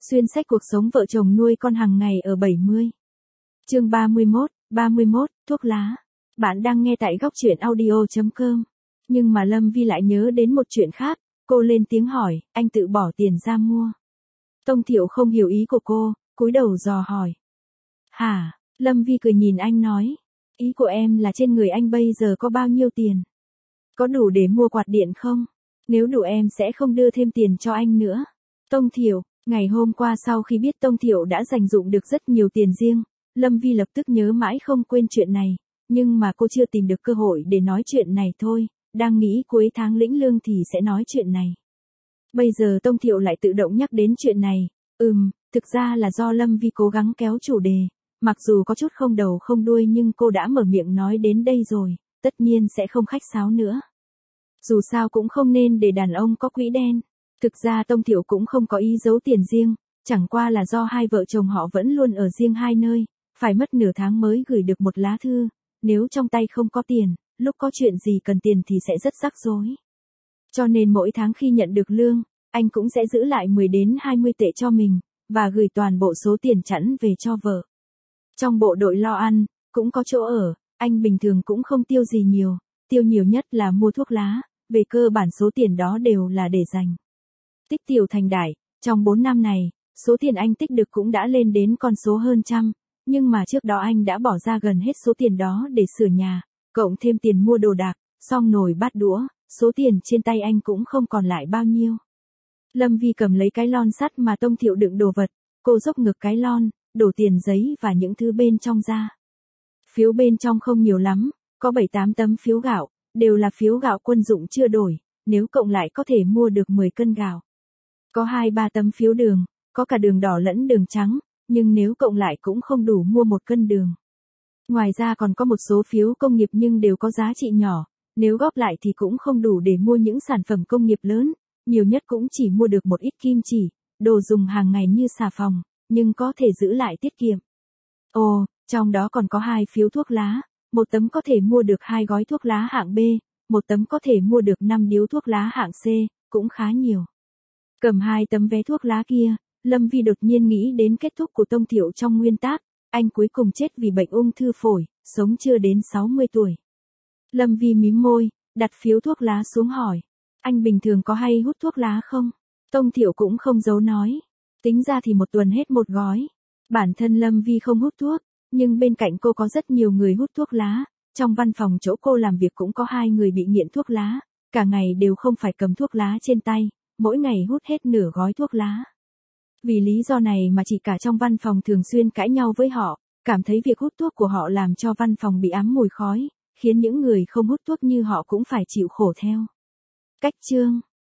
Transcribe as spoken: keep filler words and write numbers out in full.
Xuyên sách cuộc sống vợ chồng nuôi con hàng ngày ở bảy mươi. Chương ba mươi mốt, ba mươi mốt, thuốc lá. Bạn đang nghe tại góc truyện audio chấm com. Nhưng mà Lâm Vi lại nhớ đến một chuyện khác, cô lên tiếng hỏi, anh tự bỏ tiền ra mua. Tông Thiệu không hiểu ý của cô, cúi đầu dò hỏi. Hả? Lâm Vi cười nhìn anh nói. Ý của em là trên người anh bây giờ có bao nhiêu tiền? Có đủ để mua quạt điện không? Nếu đủ em sẽ không đưa thêm tiền cho anh nữa. Tông Thiệu, ngày hôm qua sau khi biết Tông Thiệu đã dành dụm được rất nhiều tiền riêng, Lâm Vi lập tức nhớ mãi không quên chuyện này, nhưng mà cô chưa tìm được cơ hội để nói chuyện này thôi, đang nghĩ cuối tháng lĩnh lương thì sẽ nói chuyện này. Bây giờ Tông Thiệu lại tự động nhắc đến chuyện này, ừm, thực ra là do Lâm Vi cố gắng kéo chủ đề, mặc dù có chút không đầu không đuôi nhưng cô đã mở miệng nói đến đây rồi, tất nhiên sẽ không khách sáo nữa. Dù sao cũng không nên để đàn ông có quỹ đen. Thực ra Tông Thiệu cũng không có ý giấu tiền riêng, chẳng qua là do hai vợ chồng họ vẫn luôn ở riêng hai nơi, phải mất nửa tháng mới gửi được một lá thư, nếu trong tay không có tiền, lúc có chuyện gì cần tiền thì sẽ rất rắc rối. Cho nên mỗi tháng khi nhận được lương, anh cũng sẽ giữ lại mười đến hai mươi tệ cho mình, và gửi toàn bộ số tiền chẵn về cho vợ. Trong bộ đội lo ăn, cũng có chỗ ở, anh bình thường cũng không tiêu gì nhiều, tiêu nhiều nhất là mua thuốc lá, về cơ bản số tiền đó đều là để dành. Tích tiểu thành đại, trong bốn năm này, số tiền anh tích được cũng đã lên đến con số hơn trăm, nhưng mà trước đó anh đã bỏ ra gần hết số tiền đó để sửa nhà, cộng thêm tiền mua đồ đạc, xong nồi bát đũa, số tiền trên tay anh cũng không còn lại bao nhiêu. Lâm Vi cầm lấy cái lon sắt mà Tông Thiệu đựng đồ vật, cô dốc ngược cái lon, đổ tiền giấy và những thứ bên trong ra. Phiếu bên trong không nhiều lắm, có bảy tám tấm phiếu gạo, đều là phiếu gạo quân dụng chưa đổi, nếu cộng lại có thể mua được mười cân gạo. Có hai ba tấm phiếu đường, có cả đường đỏ lẫn đường trắng, nhưng nếu cộng lại cũng không đủ mua một cân đường. Ngoài ra còn có một số phiếu công nghiệp nhưng đều có giá trị nhỏ, nếu góp lại thì cũng không đủ để mua những sản phẩm công nghiệp lớn, nhiều nhất cũng chỉ mua được một ít kim chỉ, đồ dùng hàng ngày như xà phòng, nhưng có thể giữ lại tiết kiệm. Ồ, trong đó còn có hai phiếu thuốc lá, một tấm có thể mua được hai gói thuốc lá hạng B, một tấm có thể mua được năm điếu thuốc lá hạng C, cũng khá nhiều. Cầm hai tấm vé thuốc lá kia, Lâm Vi đột nhiên nghĩ đến kết thúc của Tông Thiệu trong nguyên tác, anh cuối cùng chết vì bệnh ung thư phổi, sống chưa đến sáu mươi tuổi. Lâm Vi mím môi, đặt phiếu thuốc lá xuống hỏi, anh bình thường có hay hút thuốc lá không? Tông Thiệu cũng không giấu nói, tính ra thì một tuần hết một gói. Bản thân Lâm Vi không hút thuốc, nhưng bên cạnh cô có rất nhiều người hút thuốc lá, trong văn phòng chỗ cô làm việc cũng có hai người bị nghiện thuốc lá, cả ngày đều không phải cầm thuốc lá trên tay, mỗi ngày hút hết nửa gói thuốc lá. Vì lý do này mà chỉ cả trong văn phòng thường xuyên cãi nhau với họ, cảm thấy việc hút thuốc của họ làm cho văn phòng bị ám mùi khói, khiến những người không hút thuốc như họ cũng phải chịu khổ theo. Cách chương